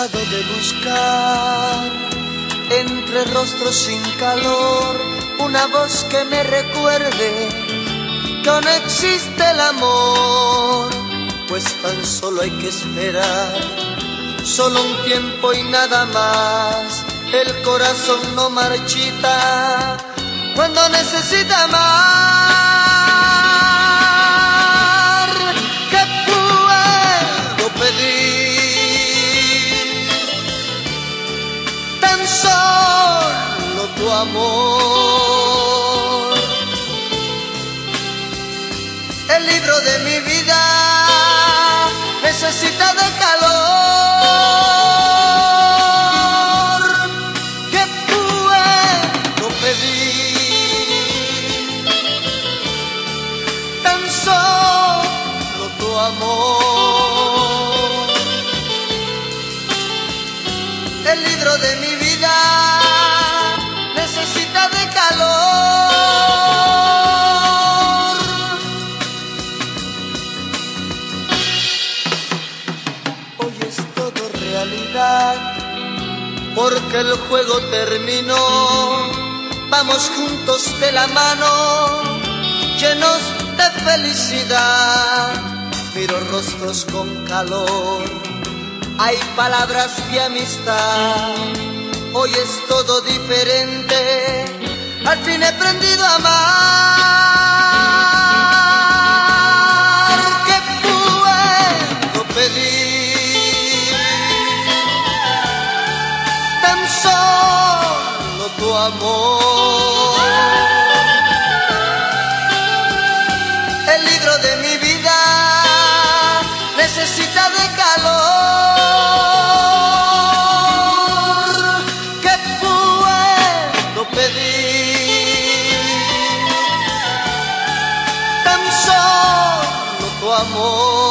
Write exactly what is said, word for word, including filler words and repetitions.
dejado de buscar entre rostros sin calor una voz que me recuerde que aún existe el amor, pues tan solo hay que esperar, solo un tiempo y nada más. El corazón no marchita cuando necesita amar. ¿Qué puedo pedir? Tan solo tu amor. El libro de mi vida necesita de calor. ¿Qué puedo pedir? Tan solo tu amor. El libro de mi vida necesita de calor. Hoy es todo realidad, porque el juego terminó. Vamos juntos de la mano, llenos de felicidad. Miro rostros con calor, hay palabras de amistad. Hoy es todo diferente, al fin he aprendido a amar. ¿Qué puedo pedir? Tan solo tu amor. El libro de mi vida necesita de calor. ¿Qué puedo pedir? Tan solo tu amor.